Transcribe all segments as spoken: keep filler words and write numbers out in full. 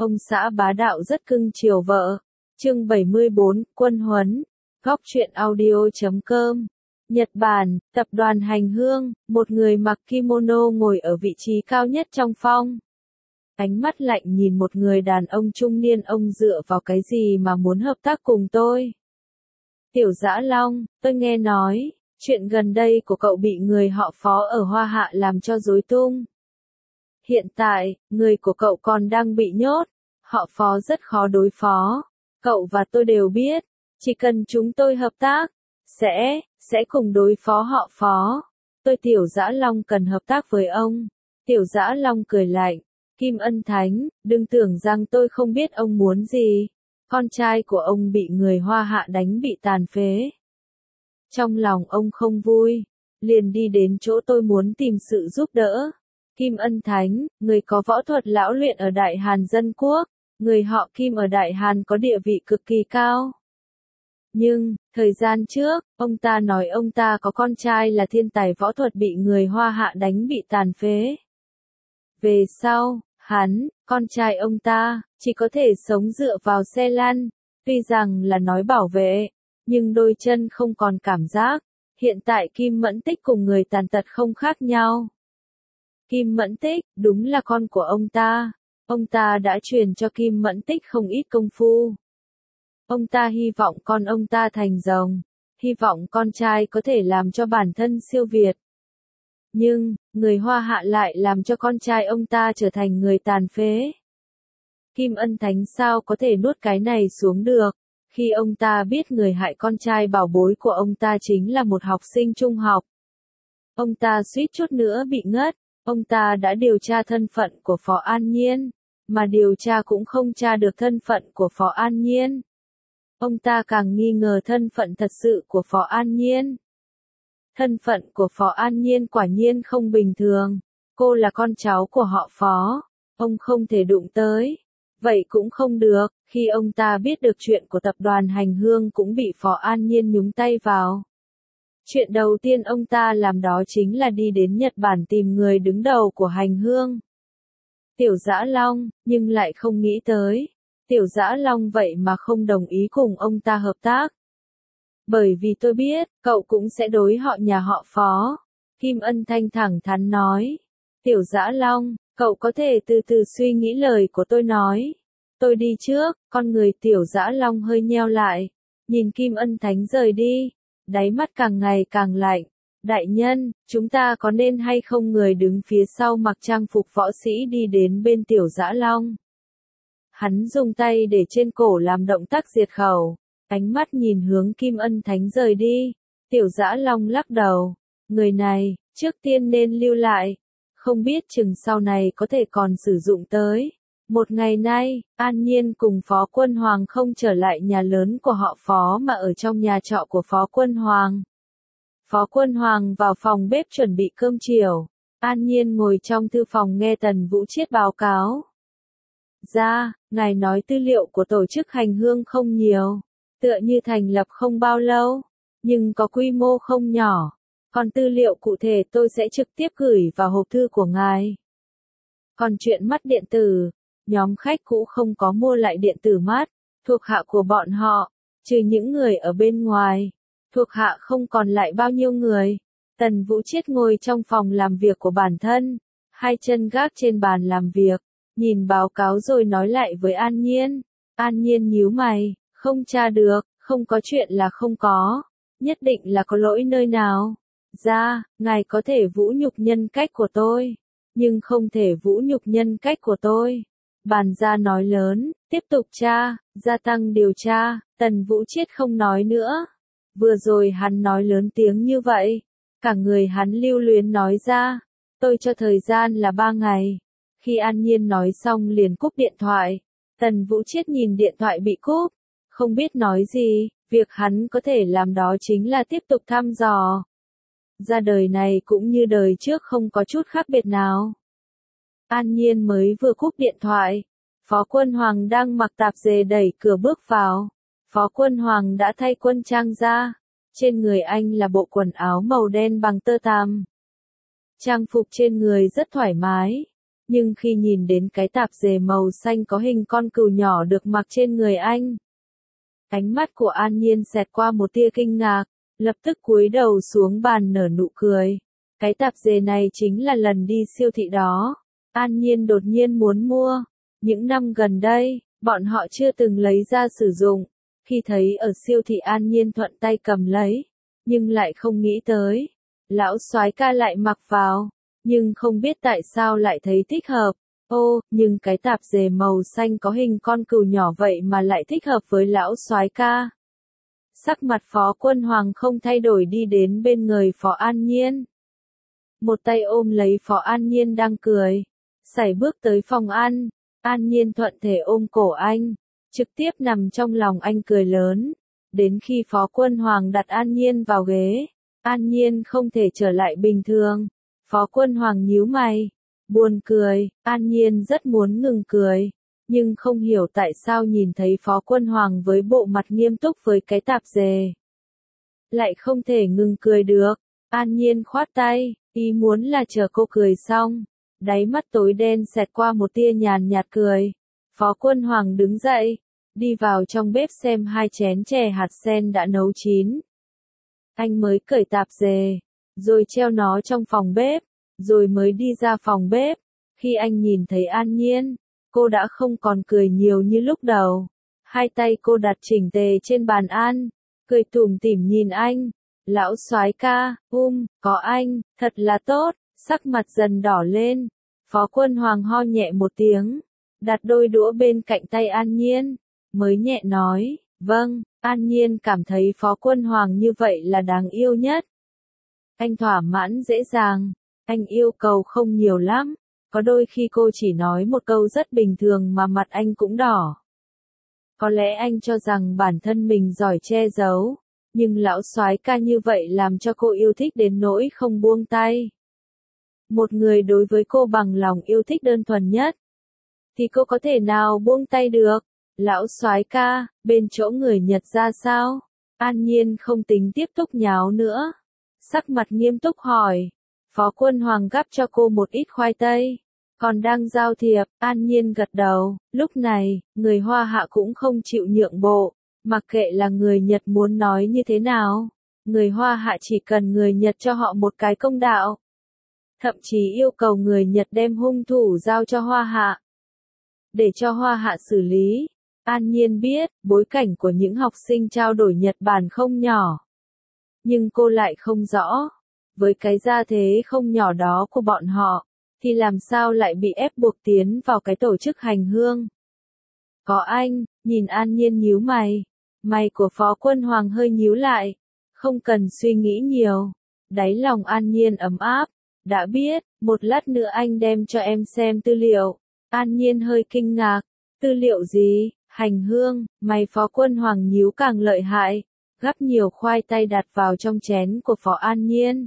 Ông xã bá đạo rất cưng chiều vợ. Chương bảy mươi bốn, Quân huấn. Góc truyện audio chấm com. Nhật Bản, tập đoàn Hành Hương, một người mặc kimono ngồi ở vị trí cao nhất trong phòng. Ánh mắt lạnh nhìn một người đàn ông trung niên, ông dựa vào cái gì mà muốn hợp tác cùng tôi? Tiểu Dã Long, tôi nghe nói, chuyện gần đây của cậu bị người họ Phó ở Hoa Hạ làm cho rối tung. Hiện tại, người của cậu còn đang bị nhốt, họ Phó rất khó đối phó. Cậu và tôi đều biết, chỉ cần chúng tôi hợp tác, sẽ, sẽ cùng đối phó họ Phó. Tôi Tiểu Dã Long cần hợp tác với ông. Tiểu Dã Long cười lạnh. Kim Ân Thánh, đừng tưởng rằng tôi không biết ông muốn gì. Con trai của ông bị người Hoa Hạ đánh bị tàn phế. Trong lòng ông không vui, liền đi đến chỗ tôi muốn tìm sự giúp đỡ. Kim Ân Thánh, người có võ thuật lão luyện ở Đại Hàn Dân Quốc, người họ Kim ở Đại Hàn có địa vị cực kỳ cao. Nhưng, thời gian trước, ông ta nói ông ta có con trai là thiên tài võ thuật bị người Hoa Hạ đánh bị tàn phế. Về sau, hắn, con trai ông ta, chỉ có thể sống dựa vào xe lăn, tuy rằng là nói bảo vệ, nhưng đôi chân không còn cảm giác. Hiện tại Kim Mẫn Tích cùng người tàn tật không khác nhau. Kim Mẫn Tích, đúng là con của ông ta. Ông ta đã truyền cho Kim Mẫn Tích không ít công phu. Ông ta hy vọng con ông ta thành rồng, hy vọng con trai có thể làm cho bản thân siêu việt. Nhưng, người Hoa Hạ lại làm cho con trai ông ta trở thành người tàn phế. Kim Ân Thánh sao có thể nuốt cái này xuống được, khi ông ta biết người hại con trai bảo bối của ông ta chính là một học sinh trung học. Ông ta suýt chút nữa bị ngất, ông ta đã điều tra thân phận của Phó An Nhiên, mà điều tra cũng không tra được thân phận của Phó An Nhiên. Ông ta càng nghi ngờ thân phận thật sự của Phó An Nhiên. Thân phận của Phó An Nhiên quả nhiên không bình thường. Cô là con cháu của họ Phó. Ông không thể đụng tới. Vậy cũng không được, khi ông ta biết được chuyện của tập đoàn Hành Hương cũng bị Phó An Nhiên nhúng tay vào. Chuyện đầu tiên ông ta làm đó chính là đi đến Nhật Bản tìm người đứng đầu của Hành Hương. Tiểu Dã Long, nhưng lại không nghĩ tới. Tiểu Dã Long vậy mà không đồng ý cùng ông ta hợp tác. Bởi vì tôi biết, cậu cũng sẽ đối họ nhà họ Phó. Kim Ân Thanh thẳng thắn nói. Tiểu Dã Long, cậu có thể từ từ suy nghĩ lời của tôi nói. Tôi đi trước, con người Tiểu Dã Long hơi nheo lại. Nhìn Kim Ân Thánh rời đi. Đáy mắt càng ngày càng lạnh. Đại nhân, chúng ta có nên hay không người đứng phía sau mặc trang phục võ sĩ đi đến bên Tiểu Dã Long. Hắn dùng tay để trên cổ làm động tác diệt khẩu. Ánh mắt nhìn hướng Kim Ân Thánh rời đi. Tiểu Dã Long lắc đầu. Người này, trước tiên nên lưu lại. Không biết chừng sau này có thể còn sử dụng tới. Một ngày nay, An Nhiên cùng Phó Quân Hoàng không trở lại nhà lớn của họ Phó mà ở trong nhà trọ của Phó Quân Hoàng. Phó Quân Hoàng vào phòng bếp chuẩn bị cơm chiều. An Nhiên ngồi trong thư phòng nghe Tần Vũ Chiết báo cáo. Ra, ngài nói tư liệu của tổ chức Hành Hương không nhiều. Tựa như thành lập không bao lâu, nhưng có quy mô không nhỏ. Còn tư liệu cụ thể tôi sẽ trực tiếp gửi vào hộp thư của ngài. Còn chuyện mắt điện tử, nhóm khách cũ không có mua lại điện tử mắt, thuộc hạ của bọn họ, trừ những người ở bên ngoài. Thuộc hạ không còn lại bao nhiêu người. Tần Vũ Chiết ngồi trong phòng làm việc của bản thân, hai chân gác trên bàn làm việc, nhìn báo cáo rồi nói lại với An Nhiên. An Nhiên nhíu mày. Không tra được, không có chuyện là không có. Nhất định là có lỗi nơi nào. Ra, ngài có thể vũ nhục nhân cách của tôi. Nhưng không thể vũ nhục nhân cách của tôi. Bàn gia nói lớn, tiếp tục tra, gia tăng điều tra. Tần Vũ Chiết không nói nữa. Vừa rồi hắn nói lớn tiếng như vậy. Cả người hắn lưu luyến nói ra. Tôi cho thời gian là ba ngày. Khi An Nhiên nói xong liền cúp điện thoại. Tần Vũ Chiết nhìn điện thoại bị cúp. Không biết nói gì, việc hắn có thể làm đó chính là tiếp tục thăm dò. Ra đời này cũng như đời trước không có chút khác biệt nào. An Nhiên mới vừa cúp điện thoại. Phó Quân Hoàng đang mặc tạp dề đẩy cửa bước vào. Phó Quân Hoàng đã thay quân trang ra. Trên người anh là bộ quần áo màu đen bằng tơ tằm. Trang phục trên người rất thoải mái. Nhưng khi nhìn đến cái tạp dề màu xanh có hình con cừu nhỏ được mặc trên người anh, ánh mắt của An Nhiên xẹt qua một tia kinh ngạc, lập tức cúi đầu xuống bàn nở nụ cười. Cái tạp dề này chính là lần đi siêu thị đó. An Nhiên đột nhiên muốn mua. Những năm gần đây, bọn họ chưa từng lấy ra sử dụng. Khi thấy ở siêu thị An Nhiên thuận tay cầm lấy, nhưng lại không nghĩ tới. Lão soái ca lại mặc vào, nhưng không biết tại sao lại thấy thích hợp. Ô, nhưng cái tạp dề màu xanh có hình con cừu nhỏ vậy mà lại thích hợp với lão soái ca. Sắc mặt Phó Quân Hoàng không thay đổi đi đến bên người Phó An Nhiên. Một tay ôm lấy Phó An Nhiên đang cười. Sải bước tới phòng ăn. An Nhiên thuận thể ôm cổ anh. Trực tiếp nằm trong lòng anh cười lớn. Đến khi Phó Quân Hoàng đặt An Nhiên vào ghế. An Nhiên không thể trở lại bình thường. Phó Quân Hoàng nhíu mày. Buồn cười. An Nhiên rất muốn ngừng cười. Nhưng không hiểu tại sao nhìn thấy Phó Quân Hoàng với bộ mặt nghiêm túc với cái tạp dề. Lại không thể ngừng cười được. An Nhiên khoát tay, ý muốn là chờ cô cười xong. Đáy mắt tối đen xẹt qua một tia nhàn nhạt cười. Phó Quân Hoàng đứng dậy, đi vào trong bếp xem hai chén chè hạt sen đã nấu chín. Anh mới cởi tạp dề, rồi treo nó trong phòng bếp, rồi mới đi ra phòng bếp. Khi anh nhìn thấy An Nhiên, cô đã không còn cười nhiều như lúc đầu. Hai tay cô đặt chỉnh tề trên bàn ăn, cười tủm tỉm nhìn anh. Lão soái ca, um, có anh, thật là tốt. Sắc mặt dần đỏ lên. Phó Quân Hoàng ho nhẹ một tiếng, đặt đôi đũa bên cạnh tay An Nhiên, mới nhẹ nói, vâng. An Nhiên cảm thấy Phó Quân Hoàng như vậy là đáng yêu nhất. Anh thỏa mãn dễ dàng, anh yêu cầu không nhiều lắm. Có đôi khi cô chỉ nói một câu rất bình thường mà mặt anh cũng đỏ. Có lẽ anh cho rằng bản thân mình giỏi che giấu, nhưng lão soái ca như vậy làm cho cô yêu thích đến nỗi không buông tay. Một người đối với cô bằng lòng yêu thích đơn thuần nhất, thì cô có thể nào buông tay được? Lão soái ca, bên chỗ người Nhật ra sao? An Nhiên không tính tiếp tục nháo nữa. Sắc mặt nghiêm túc hỏi. Phó Quân Hoàng gắp cho cô một ít khoai tây. Còn đang giao thiệp, An Nhiên gật đầu. Lúc này, người Hoa Hạ cũng không chịu nhượng bộ. Mặc kệ là người Nhật muốn nói như thế nào, người Hoa Hạ chỉ cần người Nhật cho họ một cái công đạo. Thậm chí yêu cầu người Nhật đem hung thủ giao cho Hoa Hạ, để cho Hoa Hạ xử lý. An Nhiên biết, bối cảnh của những học sinh trao đổi Nhật Bản không nhỏ. Nhưng cô lại không rõ, với cái gia thế không nhỏ đó của bọn họ, thì làm sao lại bị ép buộc tiến vào cái tổ chức hành hương. Có anh, nhìn An Nhiên nhíu mày. Mày của Phó Quân Hoàng hơi nhíu lại. Không cần suy nghĩ nhiều. Đáy lòng An Nhiên ấm áp. Đã biết, một lát nữa anh đem cho em xem tư liệu. An Nhiên hơi kinh ngạc. Tư liệu gì? Hành hương. Mày Phó Quân Hoàng nhíu càng lợi hại. Gắp nhiều khoai tây đặt vào trong chén của Phó An Nhiên.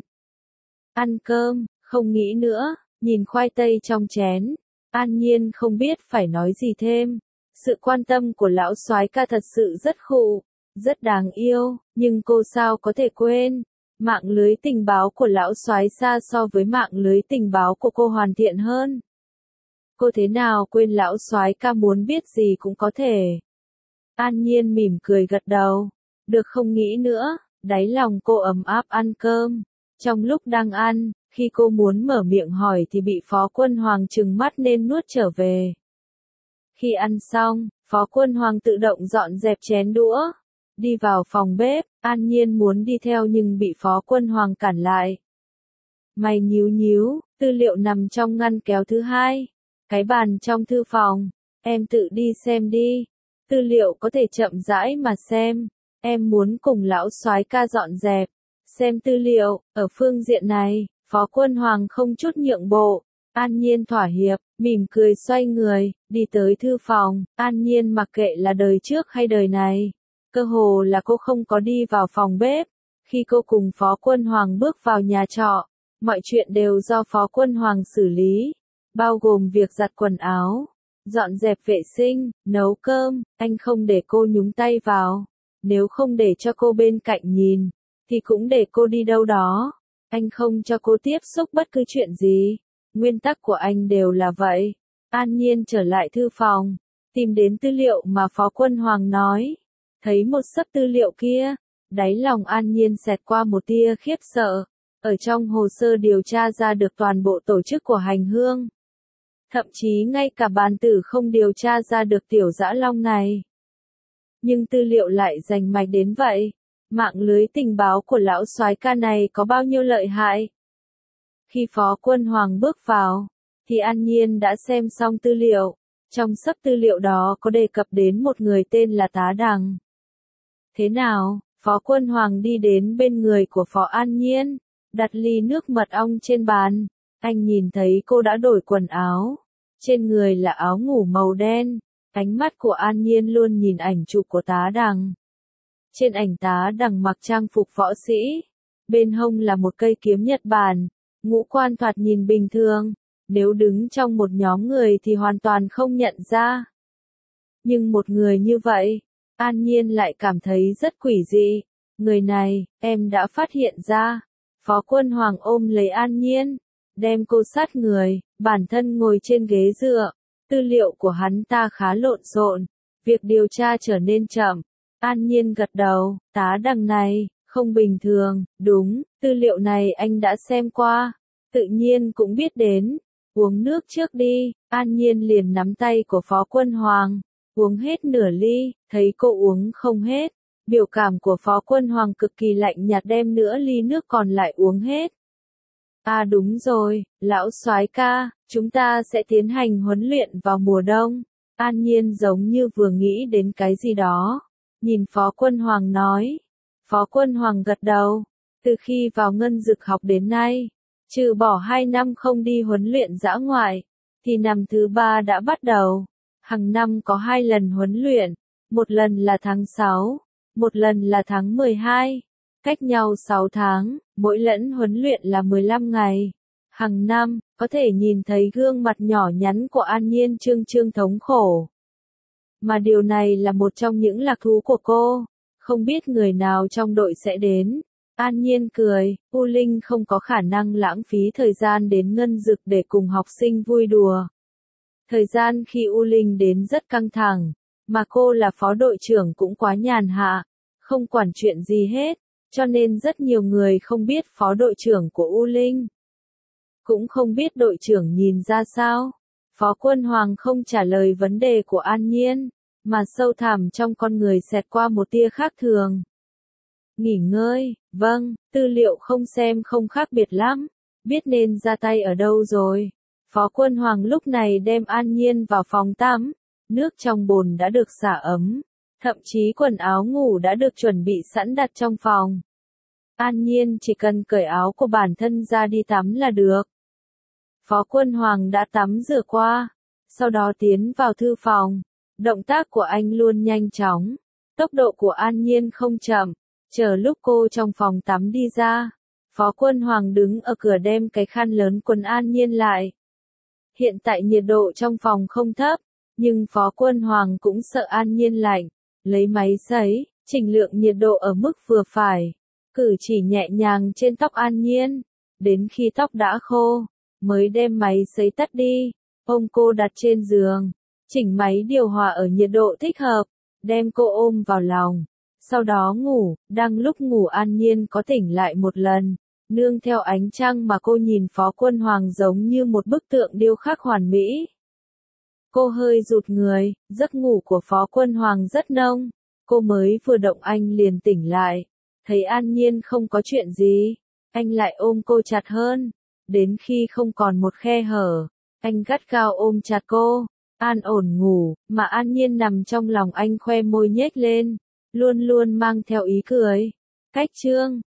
Ăn cơm, không nghĩ nữa. Nhìn khoai tây trong chén, An Nhiên không biết phải nói gì thêm. Sự quan tâm của lão soái ca thật sự rất khụ, rất đáng yêu, nhưng cô sao có thể quên? Mạng lưới tình báo của lão soái xa so với mạng lưới tình báo của cô hoàn thiện hơn. Cô thế nào quên lão soái ca muốn biết gì cũng có thể. An Nhiên mỉm cười gật đầu. Được không nghĩ nữa, đáy lòng cô ấm áp ăn cơm. Trong lúc đang ăn, khi cô muốn mở miệng hỏi thì bị Phó Quân Hoàng trừng mắt nên nuốt trở về. Khi ăn xong, Phó Quân Hoàng tự động dọn dẹp chén đũa, đi vào phòng bếp. An Nhiên muốn đi theo nhưng bị Phó Quân Hoàng cản lại. Mày nhíu nhíu, tư liệu nằm trong ngăn kéo thứ hai, cái bàn trong thư phòng, em tự đi xem đi. Tư liệu có thể chậm rãi mà xem, em muốn cùng lão soái ca dọn dẹp, xem tư liệu. Ở phương diện này, Phó Quân Hoàng không chút nhượng bộ. An Nhiên thỏa hiệp, mỉm cười xoay người, đi tới thư phòng. An Nhiên mặc kệ là đời trước hay đời này, cơ hồ là cô không có đi vào phòng bếp. Khi cô cùng Phó Quân Hoàng bước vào nhà trọ, mọi chuyện đều do Phó Quân Hoàng xử lý, bao gồm việc giặt quần áo, dọn dẹp vệ sinh, nấu cơm. Anh không để cô nhúng tay vào. Nếu không để cho cô bên cạnh nhìn, thì cũng để cô đi đâu đó. Anh không cho cô tiếp xúc bất cứ chuyện gì. Nguyên tắc của anh đều là vậy. An Nhiên trở lại thư phòng, tìm đến tư liệu mà Phó Quân Hoàng nói. Thấy một xấp tư liệu kia, đáy lòng An Nhiên xẹt qua một tia khiếp sợ. Ở trong hồ sơ điều tra ra được toàn bộ tổ chức của hành hương. Thậm chí ngay cả bàn tử không điều tra ra được tiểu dã long này. Nhưng tư liệu lại rành mạch đến vậy. Mạng lưới tình báo của lão soái ca này có bao nhiêu lợi hại. Khi Phó Quân Hoàng bước vào, thì An Nhiên đã xem xong tư liệu. Trong xấp tư liệu đó có đề cập đến một người tên là Tá Đằng. Thế nào? Phó Quân Hoàng đi đến bên người của Phó An Nhiên, đặt ly nước mật ong trên bàn. Anh nhìn thấy cô đã đổi quần áo. Trên người là áo ngủ màu đen. Ánh mắt của An Nhiên luôn nhìn ảnh chụp của Tá Đằng. Trên ảnh Tá Đằng mặc trang phục võ sĩ. Bên hông là một cây kiếm Nhật Bản. Ngũ quan thoạt nhìn bình thường. Nếu đứng trong một nhóm người thì hoàn toàn không nhận ra. Nhưng một người như vậy, An Nhiên lại cảm thấy rất quỷ dị. Người này, em đã phát hiện ra. Phó Quân Hoàng ôm lấy An Nhiên, đem cô sát người, bản thân ngồi trên ghế dựa. Tư liệu của hắn ta khá lộn xộn, việc điều tra trở nên chậm. An Nhiên gật đầu, Tá Đằng này, không bình thường, đúng, tư liệu này anh đã xem qua, tự nhiên cũng biết đến. Uống nước trước đi, An Nhiên liền nắm tay của Phó Quân Hoàng, uống hết nửa ly, thấy cô uống không hết. Biểu cảm của Phó Quân Hoàng cực kỳ lạnh nhạt đem nửa ly nước còn lại uống hết. À đúng rồi, lão soái ca, chúng ta sẽ tiến hành huấn luyện vào mùa đông. An Nhiên giống như vừa nghĩ đến cái gì đó. Nhìn Phó Quân Hoàng nói. Phó Quân Hoàng gật đầu. Từ khi vào ngân dực học đến nay, trừ bỏ hai năm không đi huấn luyện dã ngoại, thì năm thứ ba đã bắt đầu. Hàng năm có hai lần huấn luyện, một lần là tháng sáu, một lần là tháng mười hai. Cách nhau sáu tháng, mỗi lần huấn luyện là mười lăm ngày. Hàng năm, có thể nhìn thấy gương mặt nhỏ nhắn của An Nhiên trương trương thống khổ. Mà điều này là một trong những lạc thú của cô. Không biết người nào trong đội sẽ đến. An Nhiên cười, U Linh không có khả năng lãng phí thời gian đến ngân dực để cùng học sinh vui đùa. Thời gian khi U Linh đến rất căng thẳng, mà cô là phó đội trưởng cũng quá nhàn hạ, không quản chuyện gì hết, cho nên rất nhiều người không biết phó đội trưởng của U Linh. Cũng không biết đội trưởng nhìn ra sao. Phó Quân Hoàng không trả lời vấn đề của An Nhiên, mà sâu thẳm trong con người xẹt qua một tia khác thường. Nghỉ ngơi, vâng, tư liệu không xem không khác biệt lắm, biết nên ra tay ở đâu rồi. Phó Quân Hoàng lúc này đem An Nhiên vào phòng tắm, nước trong bồn đã được xả ấm, thậm chí quần áo ngủ đã được chuẩn bị sẵn đặt trong phòng. An Nhiên chỉ cần cởi áo của bản thân ra đi tắm là được. Phó Quân Hoàng đã tắm rửa qua, sau đó tiến vào thư phòng. Động tác của anh luôn nhanh chóng, tốc độ của An Nhiên không chậm. Chờ lúc cô trong phòng tắm đi ra, Phó Quân Hoàng đứng ở cửa đem cái khăn lớn quần An Nhiên lại. Hiện tại nhiệt độ trong phòng không thấp, nhưng Phó Quân Hoàng cũng sợ An Nhiên lạnh, lấy máy sấy, chỉnh lượng nhiệt độ ở mức vừa phải, cử chỉ nhẹ nhàng trên tóc An Nhiên, đến khi tóc đã khô, mới đem máy sấy tắt đi, ôm cô đặt trên giường, chỉnh máy điều hòa ở nhiệt độ thích hợp, đem cô ôm vào lòng. Sau đó ngủ, đang lúc ngủ An Nhiên có tỉnh lại một lần, nương theo ánh trăng mà cô nhìn Phó Quân Hoàng giống như một bức tượng điêu khắc hoàn mỹ. Cô hơi rụt người, giấc ngủ của Phó Quân Hoàng rất nông, cô mới vừa động anh liền tỉnh lại, thấy An Nhiên không có chuyện gì, anh lại ôm cô chặt hơn, đến khi không còn một khe hở, anh gắt gao ôm chặt cô, an ổn ngủ, mà An Nhiên nằm trong lòng anh khoe môi nhếch lên. Luôn luôn mang theo ý cười. Cách chương